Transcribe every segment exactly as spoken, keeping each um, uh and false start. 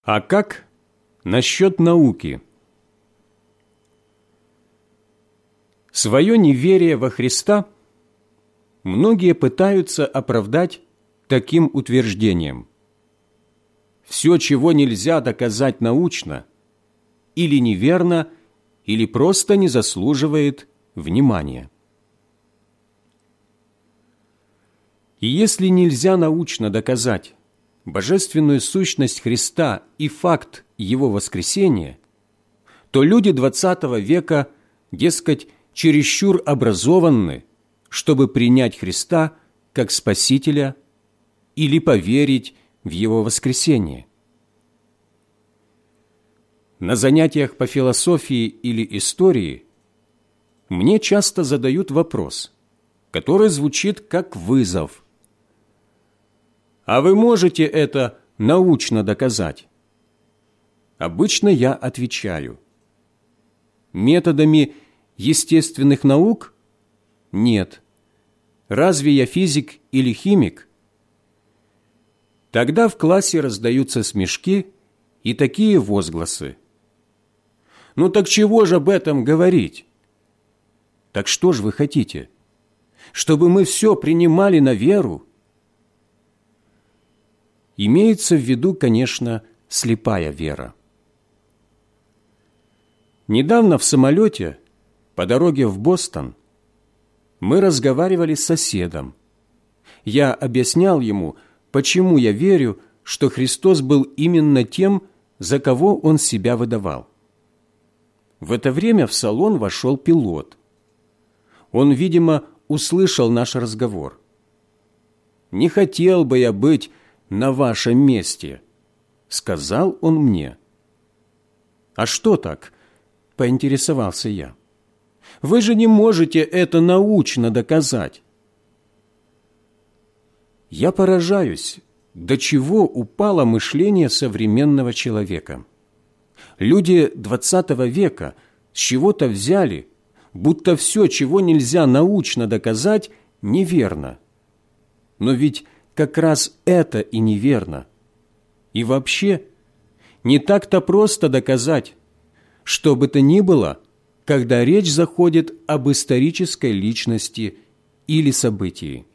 А как насчет науки? Свое неверие во Христа многие пытаются оправдать таким утверждением: все, чего нельзя доказать научно, или неверно, или просто не заслуживает внимания. И если нельзя научно доказать божественную сущность Христа и факт Его воскресения, то люди двадцатого века, дескать, чересчур образованны, чтобы принять Христа как Спасителя или поверить в Его воскресение. На занятиях по философии или истории мне часто задают вопрос, который звучит как вызов. А вы можете это научно доказать? Обычно я отвечаю: методами естественных наук? Нет. Разве я физик или химик? Тогда в классе раздаются смешки и такие возгласы: ну так чего же об этом говорить? Так что ж вы хотите? Чтобы мы все принимали на веру? Имеется в виду, конечно, слепая вера. Недавно в самолете по дороге в Бостон мы разговаривали с соседом. Я объяснял ему, почему я верю, что Христос был именно тем, за кого Он себя выдавал. В это время в салон вошел пилот. Он, видимо, услышал наш разговор. «Не хотел бы я быть на вашем месте», — сказал он мне. «А что так?» — поинтересовался я. «Вы же не можете это научно доказать». Я поражаюсь, до чего упало мышление современного человека. Люди двадцатого века с чего-то взяли, будто все, чего нельзя научно доказать, неверно. Но ведь как раз это и неверно. И вообще, не так-то просто доказать, что бы то ни было, когда речь заходит об исторической личности или событии.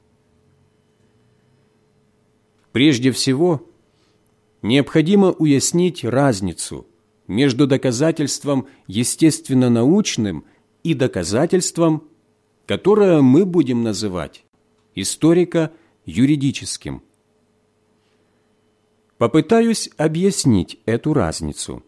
Прежде всего, необходимо уяснить разницу между доказательством естественно-научным и доказательством, которое мы будем называть историко-юридическим. Попытаюсь объяснить эту разницу.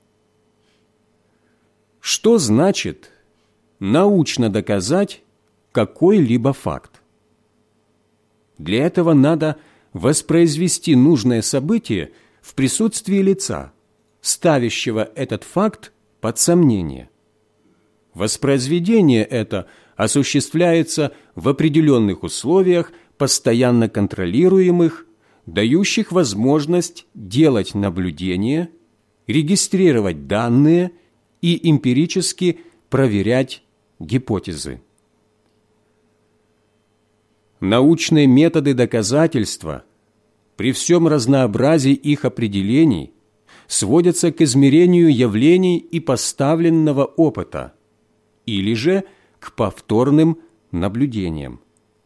Что значит научно доказать какой-либо факт? Для этого надо воспроизвести нужное событие в присутствии лица, ставящего этот факт под сомнение. Воспроизведение это осуществляется в определенных условиях, постоянно контролируемых, дающих возможность делать наблюдения, регистрировать данные и эмпирически проверять гипотезы. Научные методы доказательства при всем разнообразии их определений сводятся к измерению явлений и поставленного опыта или же к повторным наблюдениям.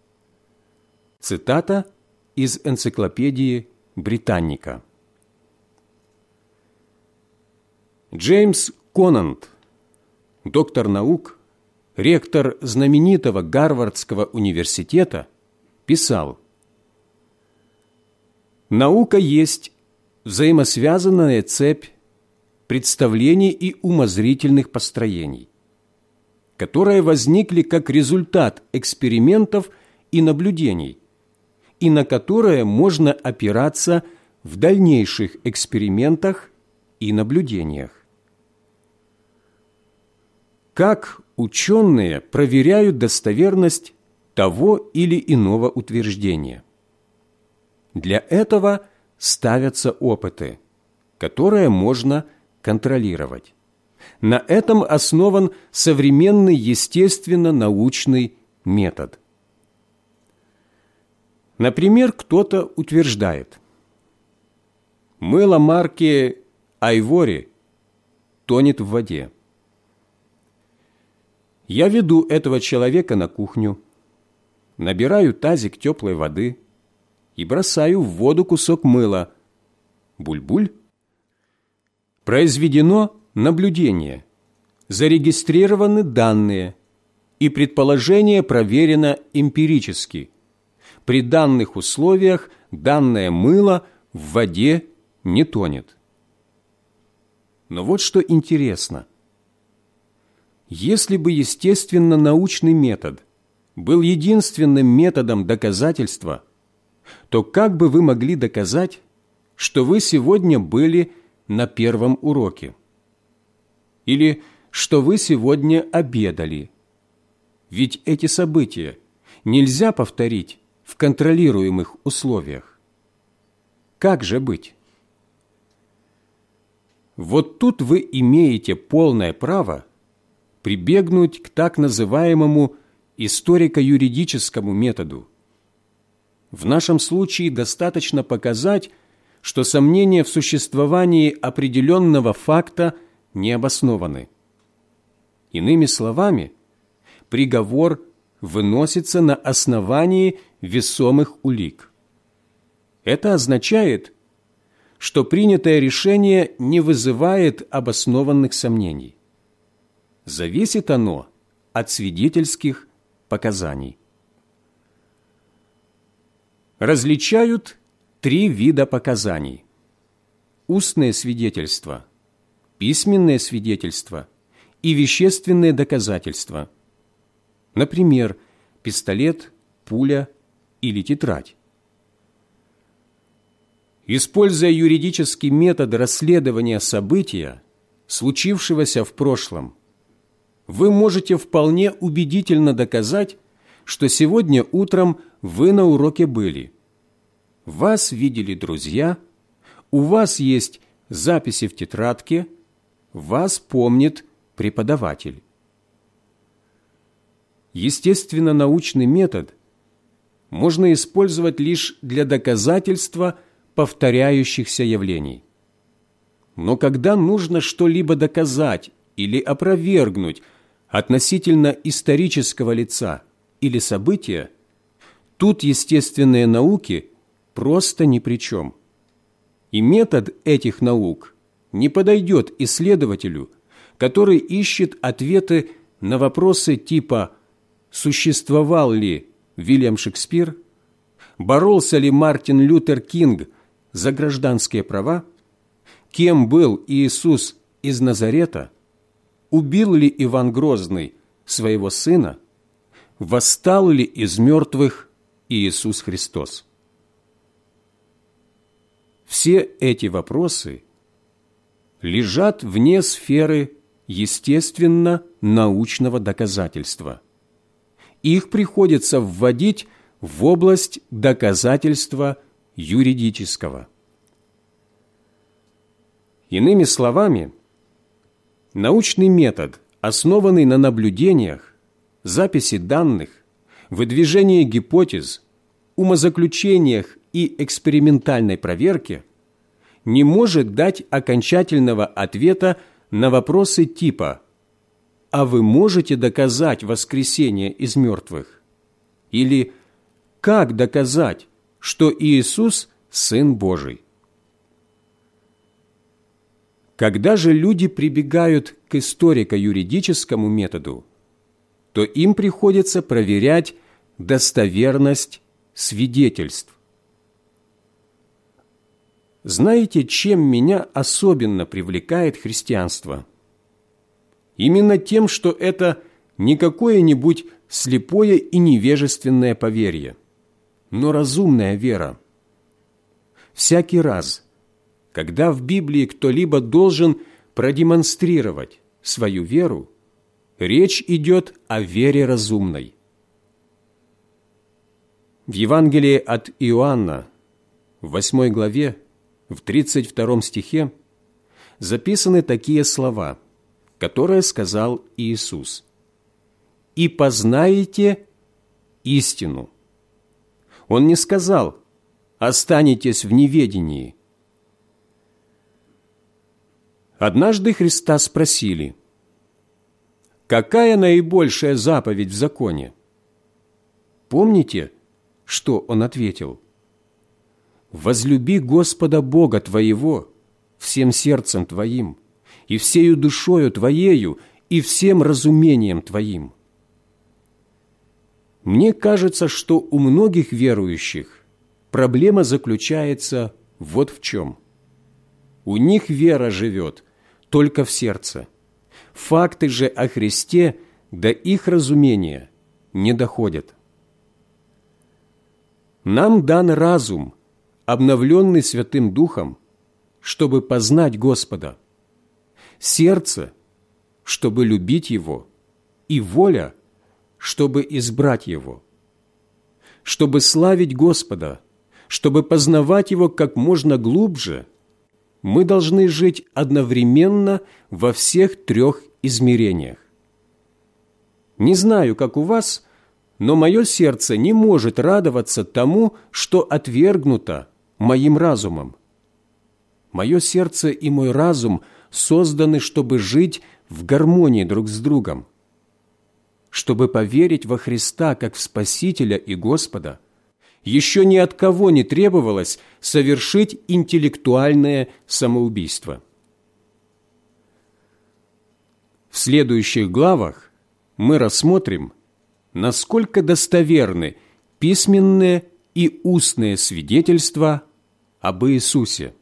Цитата из энциклопедии Британника. Джеймс Конант, доктор наук, ректор знаменитого Гарвардского университета, писал: «Наука есть взаимосвязанная цепь представлений и умозрительных построений, которые возникли как результат экспериментов и наблюдений, и на которые можно опираться в дальнейших экспериментах и наблюдениях. Как ученые проверяют достоверность того или иного утверждения? Для этого ставятся опыты, которые можно контролировать. На этом основан современный естественно-научный метод. Например, кто-то утверждает: мыло марки айвори тонет в воде. Я веду этого человека на кухню, набираю тазик теплой воды и бросаю в воду кусок мыла. Буль-буль. Произведено наблюдение, зарегистрированы данные, и предположение проверено эмпирически. При данных условиях данное мыло в воде не тонет. Но вот что интересно. Если бы естественно-научный метод был единственным методом доказательства, то как бы вы могли доказать, что вы сегодня были на первом уроке? Или что вы сегодня обедали? Ведь эти события нельзя повторить в контролируемых условиях. Как же быть? Вот тут вы имеете полное право прибегнуть к так называемому историко-юридическому методу. В нашем случае достаточно показать, что сомнения в существовании определенного факта не обоснованы. Иными словами, приговор выносится на основании весомых улик. Это означает, что принятое решение не вызывает обоснованных сомнений. Зависит оно от свидетельских показаний. Различают три вида показаний: устное свидетельство, письменное свидетельство и вещественные доказательства. Например, пистолет, пуля или тетрадь. Используя юридический метод расследования события, случившегося в прошлом, вы можете вполне убедительно доказать, что сегодня утром вы на уроке были. Вас видели друзья, у вас есть записи в тетрадке, вас помнит преподаватель. Естественно-научный метод можно использовать лишь для доказательства повторяющихся явлений. Но когда нужно что-либо доказать или опровергнуть относительно исторического лица или события, тут естественные науки просто ни при чем. И метод этих наук не подойдет исследователю, который ищет ответы на вопросы типа «Существовал ли Вильям Шекспир?», «Боролся ли Мартин Лютер Кинг за гражданские права?», «Кем был Иисус из Назарета?», «Убил ли Иван Грозный своего сына?», «Восстал ли из мертвых Иисус Христос?». Все эти вопросы лежат вне сферы естественно-научного доказательства. Их приходится вводить в область доказательства юридического. Иными словами, научный метод, основанный на наблюдениях, записи данных, выдвижении гипотез, умозаключениях и экспериментальной проверке, не может дать окончательного ответа на вопросы типа «А вы можете доказать воскресение из мертвых?» или «Как доказать, что Иисус – Сын Божий?» Когда же люди прибегают к историко-юридическому методу, то им приходится проверять достоверность свидетельств. Знаете, чем меня особенно привлекает христианство? Именно тем, что это не какое-нибудь слепое и невежественное поверье, но разумная вера. Всякий раз, когда в Библии кто-либо должен продемонстрировать свою веру, речь идет о вере разумной. В Евангелии от Иоанна, в восьмой главе, в тридцать втором стихе, записаны такие слова, которые сказал Иисус: «И познаете истину». Он не сказал: «Останетесь в неведении». Однажды Христа спросили: «Какая наибольшая заповедь в законе?» Помните, что Он ответил? «Возлюби Господа Бога твоего всем сердцем твоим, и всею душою твоею, и всем разумением твоим». Мне кажется, что у многих верующих проблема заключается вот в чем. У них вера живет только в сердце. Факты же о Христе до их разумения не доходят. Нам дан разум, обновленный Святым Духом, чтобы познать Господа, сердце, чтобы любить Его, и воля, чтобы избрать Его. Чтобы славить Господа, чтобы познавать Его как можно глубже, мы должны жить одновременно во всех трех измерениях. Не знаю, как у вас, но мое сердце не может радоваться тому, что отвергнуто моим разумом. Мое сердце и мой разум созданы, чтобы жить в гармонии друг с другом. Чтобы поверить во Христа как в Спасителя и Господа, еще ни от кого не требовалось совершить интеллектуальное самоубийство. В следующих главах мы рассмотрим, насколько достоверны письменные и устные свидетельства об Иисусе.